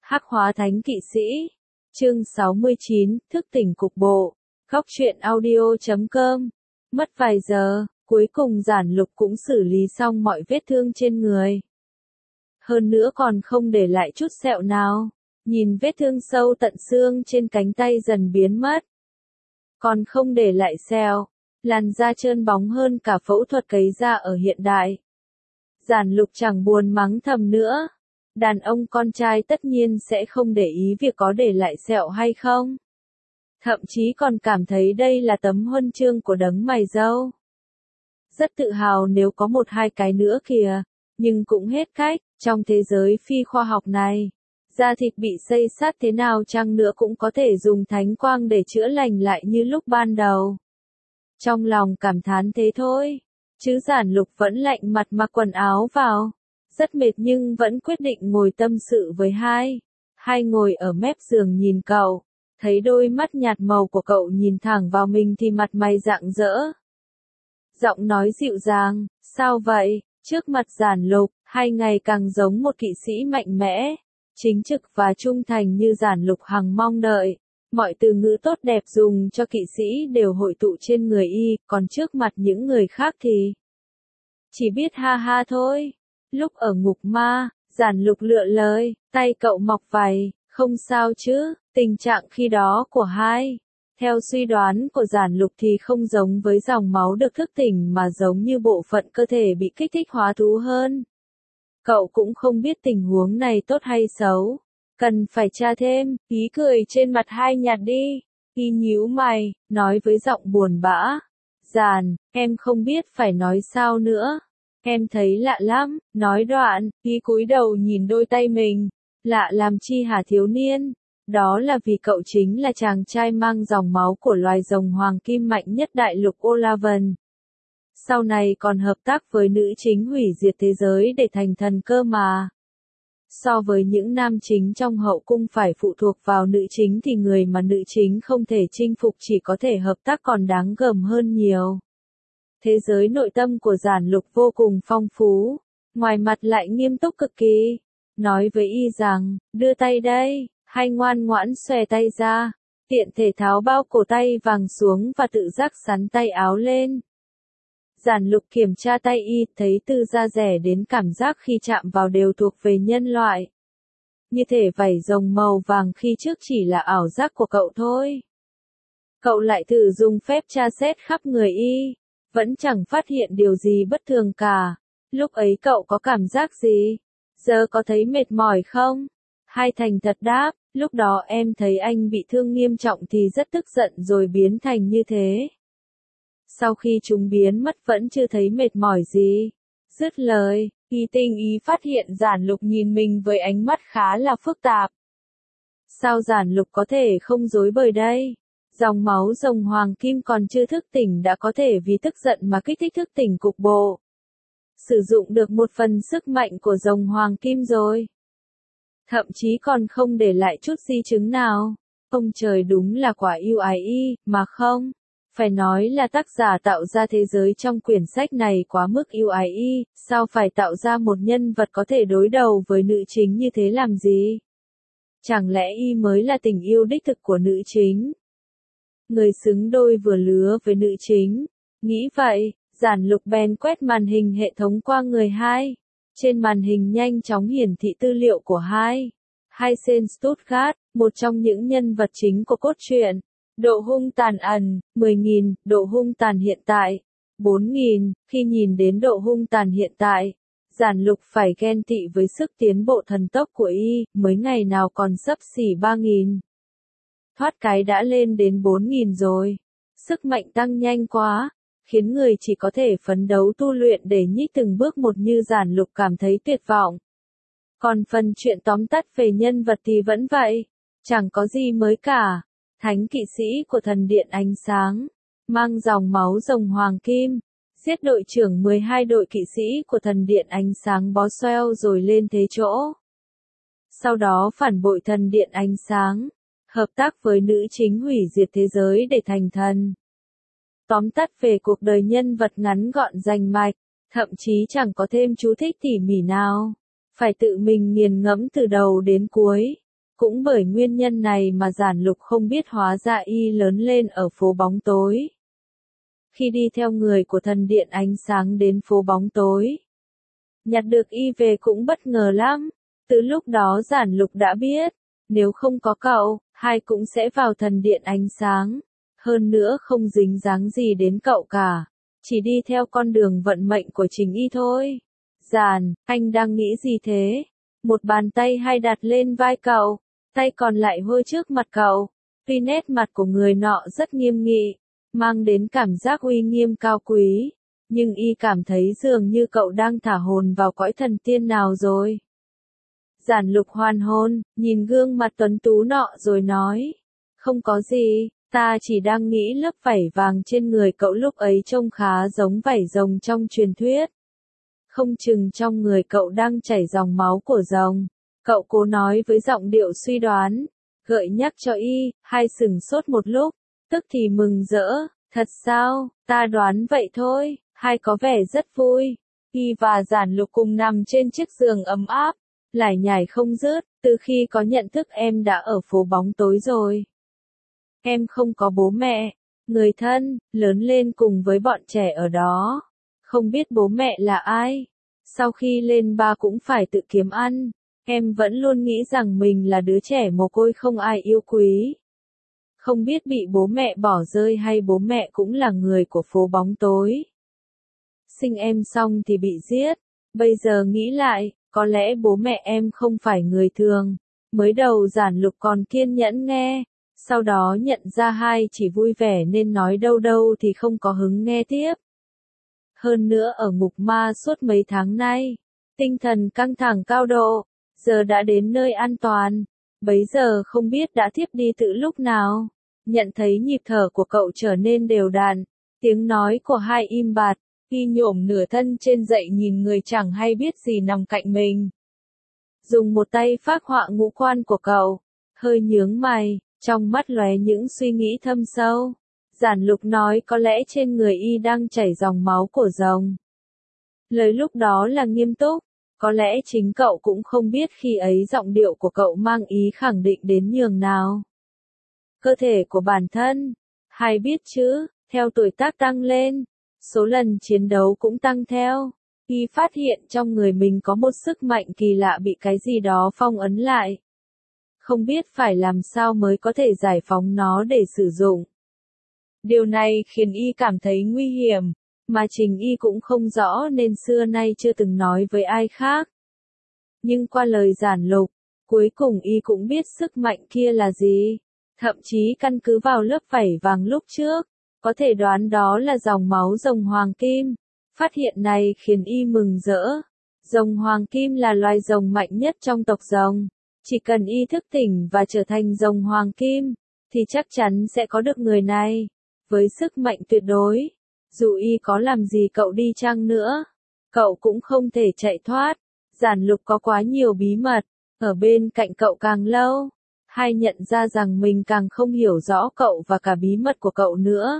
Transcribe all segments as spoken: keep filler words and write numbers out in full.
Hắc hóa thánh kỵ sĩ. Chương sáu mươi chín, thức tỉnh cục bộ. Góc truyện audio chấm com. Mất vài giờ, cuối cùng Giản Lục cũng xử lý xong mọi vết thương trên người. Hơn nữa còn không để lại chút sẹo nào. Nhìn vết thương sâu tận xương trên cánh tay dần biến mất. Còn không để lại sẹo. Làn da trơn bóng hơn cả phẫu thuật cấy da ở hiện đại. Giản Lục chẳng buồn mắng thầm nữa. Đàn ông con trai tất nhiên sẽ không để ý việc có để lại sẹo hay không. Thậm chí còn cảm thấy đây là tấm huân chương của đấng mày râu. Rất tự hào nếu có một hai cái nữa kìa, nhưng cũng hết cách, trong thế giới phi khoa học này, da thịt bị xây sát thế nào chăng nữa cũng có thể dùng thánh quang để chữa lành lại như lúc ban đầu. Trong lòng cảm thán thế thôi, chứ Giản Lục vẫn lạnh mặt mặc quần áo vào. Rất mệt nhưng vẫn quyết định ngồi tâm sự với hai. Hai ngồi ở mép giường nhìn cậu. Thấy đôi mắt nhạt màu của cậu nhìn thẳng vào mình thì mặt mày rạng rỡ. Giọng nói dịu dàng, sao vậy? Trước mặt Giản Lục, hai ngày càng giống một kỵ sĩ mạnh mẽ, chính trực và trung thành như Giản Lục hằng mong đợi. Mọi từ ngữ tốt đẹp dùng cho kỵ sĩ đều hội tụ trên người y, còn trước mặt những người khác thì chỉ biết ha ha thôi. Lúc ở ngục ma, Giản Lục lựa lời, tay cậu mọc vảy, không sao chứ, tình trạng khi đó của hai. Theo suy đoán của Giản Lục thì không giống với dòng máu được thức tỉnh mà giống như bộ phận cơ thể bị kích thích hóa thú hơn. Cậu cũng không biết tình huống này tốt hay xấu. Cần phải tra thêm, ý cười trên mặt hai nhạt đi. Y nhíu mày, nói với giọng buồn bã. Giản, em không biết phải nói sao nữa. Em thấy lạ lắm, nói đoạn, y cúi đầu nhìn đôi tay mình. Lạ làm chi hả thiếu niên? Đó là vì cậu chính là chàng trai mang dòng máu của loài rồng hoàng kim mạnh nhất đại lục Olavan. Sau này còn hợp tác với nữ chính hủy diệt thế giới để thành thần cơ mà. So với những nam chính trong hậu cung phải phụ thuộc vào nữ chính thì người mà nữ chính không thể chinh phục chỉ có thể hợp tác còn đáng gờm hơn nhiều. Thế giới nội tâm của Giản Lục vô cùng phong phú, ngoài mặt lại nghiêm túc cực kỳ. Nói với y rằng, đưa tay đây, hay ngoan ngoãn xòe tay ra, tiện thể tháo bao cổ tay vàng xuống và tự giác xắn tay áo lên. Giản Lục kiểm tra tay y, thấy từ da rẻ đến cảm giác khi chạm vào đều thuộc về nhân loại. Như thể vảy rồng màu vàng khi trước chỉ là ảo giác của cậu thôi. Cậu lại thử dùng phép tra xét khắp người y, vẫn chẳng phát hiện điều gì bất thường cả. Lúc ấy cậu có cảm giác gì? Giờ có thấy mệt mỏi không? Hai thành thật đáp, lúc đó em thấy anh bị thương nghiêm trọng thì rất tức giận rồi biến thành như thế. Sau khi chúng biến mất vẫn chưa thấy mệt mỏi gì. Dứt lời, y tinh ý phát hiện Giản Lục nhìn mình với ánh mắt khá là phức tạp. Sao Giản Lục có thể không dối bời đây? Dòng máu rồng hoàng kim còn chưa thức tỉnh đã có thể vì tức giận mà kích thích thức tỉnh cục bộ. Sử dụng được một phần sức mạnh của rồng hoàng kim rồi. Thậm chí còn không để lại chút di chứng nào. Ông trời đúng là quả yêu ái y, mà không. Phải nói là tác giả tạo ra thế giới trong quyển sách này quá mức yêu ái y, sao phải tạo ra một nhân vật có thể đối đầu với nữ chính như thế làm gì? Chẳng lẽ y mới là tình yêu đích thực của nữ chính? Người xứng đôi vừa lứa với nữ chính. Nghĩ vậy, Giản Lục bèn quét màn hình hệ thống qua người hai. Trên màn hình nhanh chóng hiển thị tư liệu của hai. Heisen Stuttgart, một trong những nhân vật chính của cốt truyện. Độ hung tàn ẩn, mười nghìn, độ hung tàn hiện tại, bốn nghìn, khi nhìn đến độ hung tàn hiện tại, Giản Lục phải ghen tị với sức tiến bộ thần tốc của y, mới ngày nào còn xấp xỉ ba nghìn. Thoát cái đã lên đến bốn nghìn rồi. Sức mạnh tăng nhanh quá, khiến người chỉ có thể phấn đấu tu luyện để nhích từng bước một như Giản Lục cảm thấy tuyệt vọng. Còn phần chuyện tóm tắt về nhân vật thì vẫn vậy, chẳng có gì mới cả. Thánh kỵ sĩ của thần điện ánh sáng, mang dòng máu rồng hoàng kim, giết đội trưởng mười hai đội kỵ sĩ của thần điện ánh sáng Boswell rồi lên thế chỗ. Sau đó phản bội thần điện ánh sáng, hợp tác với nữ chính hủy diệt thế giới để thành thần. Tóm tắt về cuộc đời nhân vật ngắn gọn rành mạch, thậm chí chẳng có thêm chú thích tỉ mỉ nào. Phải tự mình nghiền ngẫm từ đầu đến cuối. Cũng bởi nguyên nhân này mà Giản Lục không biết hóa ra y lớn lên ở phố bóng tối. Khi đi theo người của thần điện ánh sáng đến phố bóng tối, nhặt được y về cũng bất ngờ lắm. Từ lúc đó Giản Lục đã biết, nếu không có cậu, hai cũng sẽ vào thần điện ánh sáng. Hơn nữa không dính dáng gì đến cậu cả, chỉ đi theo con đường vận mệnh của chính y thôi. Giản, anh đang nghĩ gì thế? Một bàn tay hay đặt lên vai cậu, tay còn lại hôi trước mặt cậu. Tuy nét mặt của người nọ rất nghiêm nghị, mang đến cảm giác uy nghiêm cao quý, nhưng y cảm thấy dường như cậu đang thả hồn vào cõi thần tiên nào rồi. Giản Lục hoàn hồn, nhìn gương mặt tuấn tú nọ rồi nói, không có gì, ta chỉ đang nghĩ lớp vảy vàng trên người cậu lúc ấy trông khá giống vảy rồng trong truyền thuyết. Không chừng trong người cậu đang chảy dòng máu của rồng. Cậu cố nói với giọng điệu suy đoán, gợi nhắc cho y, hai sừng sốt một lúc, tức thì mừng rỡ, thật sao, ta đoán vậy thôi, hai có vẻ rất vui. Y và Giản Lục cùng nằm trên chiếc giường ấm áp, lải nhải không dứt, từ khi có nhận thức em đã ở phố bóng tối rồi. Em không có bố mẹ, người thân, lớn lên cùng với bọn trẻ ở đó. Không biết bố mẹ là ai. Sau khi lên ba cũng phải tự kiếm ăn. Em vẫn luôn nghĩ rằng mình là đứa trẻ mồ côi không ai yêu quý. Không biết bị bố mẹ bỏ rơi hay bố mẹ cũng là người của phố bóng tối. Sinh em xong thì bị giết. Bây giờ nghĩ lại, có lẽ bố mẹ em không phải người thường. Mới đầu Giản Lục còn kiên nhẫn nghe. Sau đó nhận ra hai chỉ vui vẻ nên nói đâu đâu thì không có hứng nghe tiếp. Hơn nữa ở ngục ma suốt mấy tháng nay, tinh thần căng thẳng cao độ, giờ đã đến nơi an toàn, bấy giờ không biết đã thiếp đi từ lúc nào. Nhận thấy nhịp thở của cậu trở nên đều đặn, tiếng nói của hai im bặt, y nhổm nửa thân trên dậy nhìn người chẳng hay biết gì nằm cạnh mình. Dùng một tay phác họa ngũ quan của cậu, hơi nhướng mày, trong mắt lóe những suy nghĩ thâm sâu. Giản Lục nói có lẽ trên người y đang chảy dòng máu của rồng. Lời lúc đó là nghiêm túc, có lẽ chính cậu cũng không biết khi ấy giọng điệu của cậu mang ý khẳng định đến nhường nào. Cơ thể của bản thân, hay biết chứ, theo tuổi tác tăng lên, số lần chiến đấu cũng tăng theo. Y phát hiện trong người mình có một sức mạnh kỳ lạ bị cái gì đó phong ấn lại. Không biết phải làm sao mới có thể giải phóng nó để sử dụng. Điều này khiến y cảm thấy nguy hiểm, mà chính y cũng không rõ nên xưa nay chưa từng nói với ai khác. Nhưng qua lời Giản Lục, cuối cùng y cũng biết sức mạnh kia là gì. Thậm chí căn cứ vào lớp vảy vàng lúc trước, có thể đoán đó là dòng máu rồng hoàng kim. Phát hiện này khiến y mừng rỡ. Rồng hoàng kim là loài rồng mạnh nhất trong tộc rồng. Chỉ cần y thức tỉnh và trở thành rồng hoàng kim, thì chắc chắn sẽ có được người này. Với sức mạnh tuyệt đối, dù y có làm gì cậu đi chăng nữa, cậu cũng không thể chạy thoát. Giản Lục có quá nhiều bí mật, ở bên cạnh cậu càng lâu, hay nhận ra rằng mình càng không hiểu rõ cậu và cả bí mật của cậu nữa.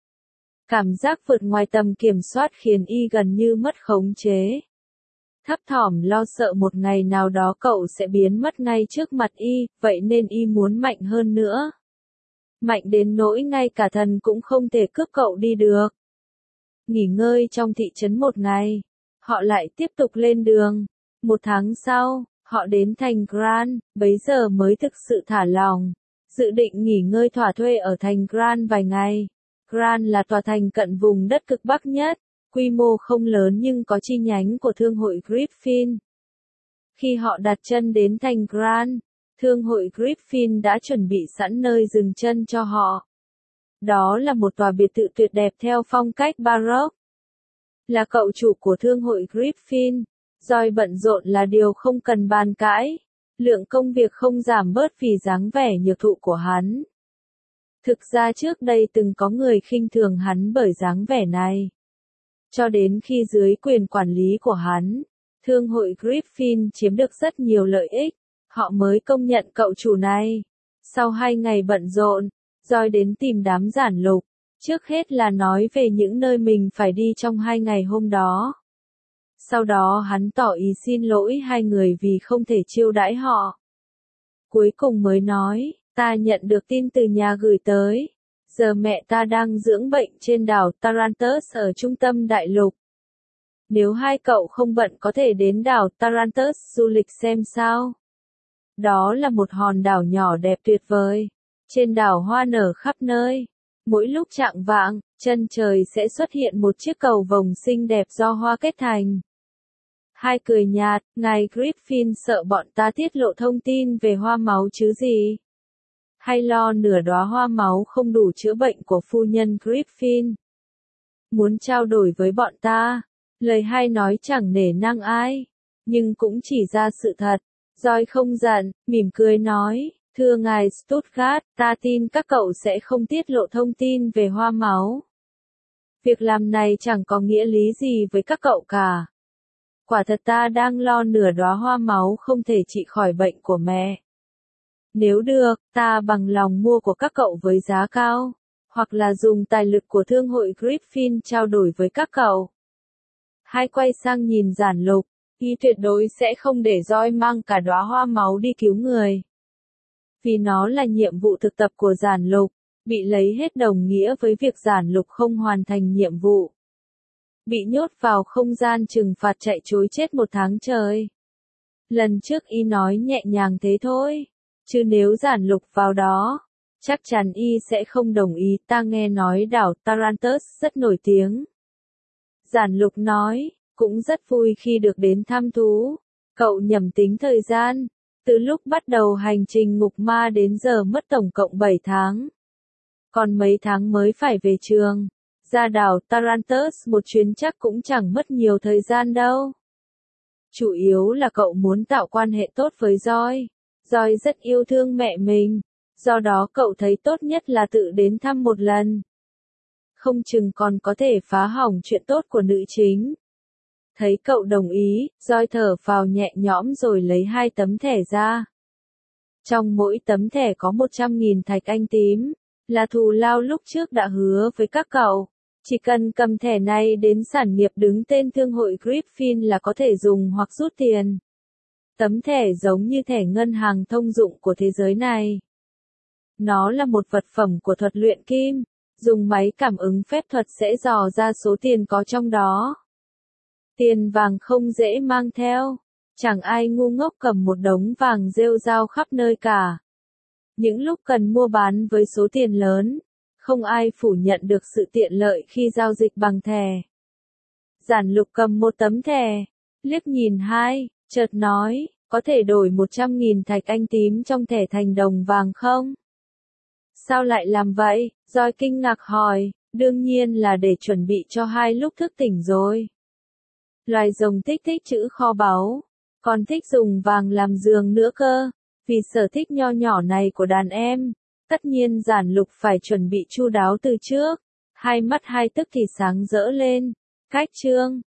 Cảm giác vượt ngoài tầm kiểm soát khiến y gần như mất khống chế. Thấp thỏm lo sợ một ngày nào đó cậu sẽ biến mất ngay trước mặt y, vậy nên y muốn mạnh hơn nữa. Mạnh đến nỗi ngay cả thần cũng không thể cướp cậu đi được. Nghỉ ngơi trong thị trấn một ngày, họ lại tiếp tục lên đường. Một tháng sau, họ đến thành Grand, bấy giờ mới thực sự thả lòng. Dự định nghỉ ngơi thỏa thuê ở thành Grand vài ngày. Grand là tòa thành cận vùng đất cực Bắc nhất, quy mô không lớn nhưng có chi nhánh của thương hội Griffin. Khi họ đặt chân đến thành Grand, thương hội Griffin đã chuẩn bị sẵn nơi dừng chân cho họ. Đó là một tòa biệt thự tuyệt đẹp theo phong cách Baroque. Là cậu chủ của thương hội Griffin, Joy bận rộn là điều không cần bàn cãi. Lượng công việc không giảm bớt vì dáng vẻ nhược thụ của hắn. Thực ra trước đây từng có người khinh thường hắn bởi dáng vẻ này. Cho đến khi dưới quyền quản lý của hắn, thương hội Griffin chiếm được rất nhiều lợi ích, họ mới công nhận cậu chủ này. Sau hai ngày bận rộn, Joy đến tìm đám Giản Lục, trước hết là nói về những nơi mình phải đi trong hai ngày hôm đó. Sau đó hắn tỏ ý xin lỗi hai người vì không thể chiêu đãi họ. cuối cùng mới nói, ta nhận được tin từ nhà gửi tới. Giờ mẹ ta đang dưỡng bệnh trên đảo Tarantus ở trung tâm đại lục. Nếu hai cậu không bận có thể đến đảo Tarantus du lịch xem sao. Đó là một hòn đảo nhỏ đẹp tuyệt vời. Trên đảo hoa nở khắp nơi. Mỗi lúc chạng vạng, chân trời sẽ xuất hiện một chiếc cầu vồng xinh đẹp do hoa kết thành. Hai cười nhạt, ngài Griffin sợ bọn ta tiết lộ thông tin về hoa máu chứ gì? Hay lo nửa đóa hoa máu không đủ chữa bệnh của phu nhân Griffin? Muốn trao đổi với bọn ta? Lời hai nói chẳng nể nang ai, nhưng cũng chỉ ra sự thật. Joy không giận, mỉm cười nói, thưa ngài Stuttgart, ta tin các cậu sẽ không tiết lộ thông tin về hoa máu. Việc làm này chẳng có nghĩa lý gì với các cậu cả. Quả thật ta đang lo nửa đóa hoa máu không thể trị khỏi bệnh của mẹ. Nếu được, ta bằng lòng mua của các cậu với giá cao, hoặc là dùng tài lực của thương hội Griffin trao đổi với các cậu. Hai quay sang nhìn Giản Lục, y tuyệt đối sẽ không để Joy mang cả đóa hoa máu đi cứu người. Vì nó là nhiệm vụ thực tập của Giản Lục, bị lấy hết đồng nghĩa với việc Giản Lục không hoàn thành nhiệm vụ. Bị nhốt vào không gian trừng phạt chạy trối chết một tháng trời. Lần trước y nói nhẹ nhàng thế thôi, chứ nếu Giản Lục vào đó, chắc chắn y sẽ không đồng ý. Ta nghe nói đảo Tarantus rất nổi tiếng. Giản Lục nói, cũng rất vui khi được đến thăm thú. Cậu nhầm tính thời gian, từ lúc bắt đầu hành trình ngục ma đến giờ mất tổng cộng bảy tháng. Còn mấy tháng mới phải về trường. Ra đảo Tarantus một chuyến chắc cũng chẳng mất nhiều thời gian đâu. Chủ yếu là cậu muốn tạo quan hệ tốt với Joy. Joy rất yêu thương mẹ mình, do đó cậu thấy tốt nhất là tự đến thăm một lần. Không chừng còn có thể phá hỏng chuyện tốt của nữ chính. Thấy cậu đồng ý, Joy thở phào nhẹ nhõm rồi lấy hai tấm thẻ ra. Trong mỗi tấm thẻ có một trăm nghìn thạch anh tím, là thù lao lúc trước đã hứa với các cậu. Chỉ cần cầm thẻ này đến sản nghiệp đứng tên thương hội Griffin là có thể dùng hoặc rút tiền. Tấm thẻ giống như thẻ ngân hàng thông dụng của thế giới này. Nó là một vật phẩm của thuật luyện kim, dùng máy cảm ứng phép thuật sẽ dò ra số tiền có trong đó. Tiền vàng không dễ mang theo, chẳng ai ngu ngốc cầm một đống vàng rêu rao khắp nơi cả. Những lúc cần mua bán với số tiền lớn, không ai phủ nhận được sự tiện lợi khi giao dịch bằng thẻ. Giản Lục cầm một tấm thẻ, liếc nhìn hai, chợt nói, có thể đổi một trăm nghìn thạch anh tím trong thẻ thành đồng vàng không? Sao lại làm vậy? Joy kinh ngạc hỏi, đương nhiên là để chuẩn bị cho hai lúc thức tỉnh rồi. Loài rồng thích thích chữ kho báu, còn thích dùng vàng làm giường nữa cơ, vì sở thích nho nhỏ này của đàn em. Tất nhiên Giản Lục phải chuẩn bị chu đáo từ trước. Hai mắt hai tức thì sáng rỡ lên. Cách chương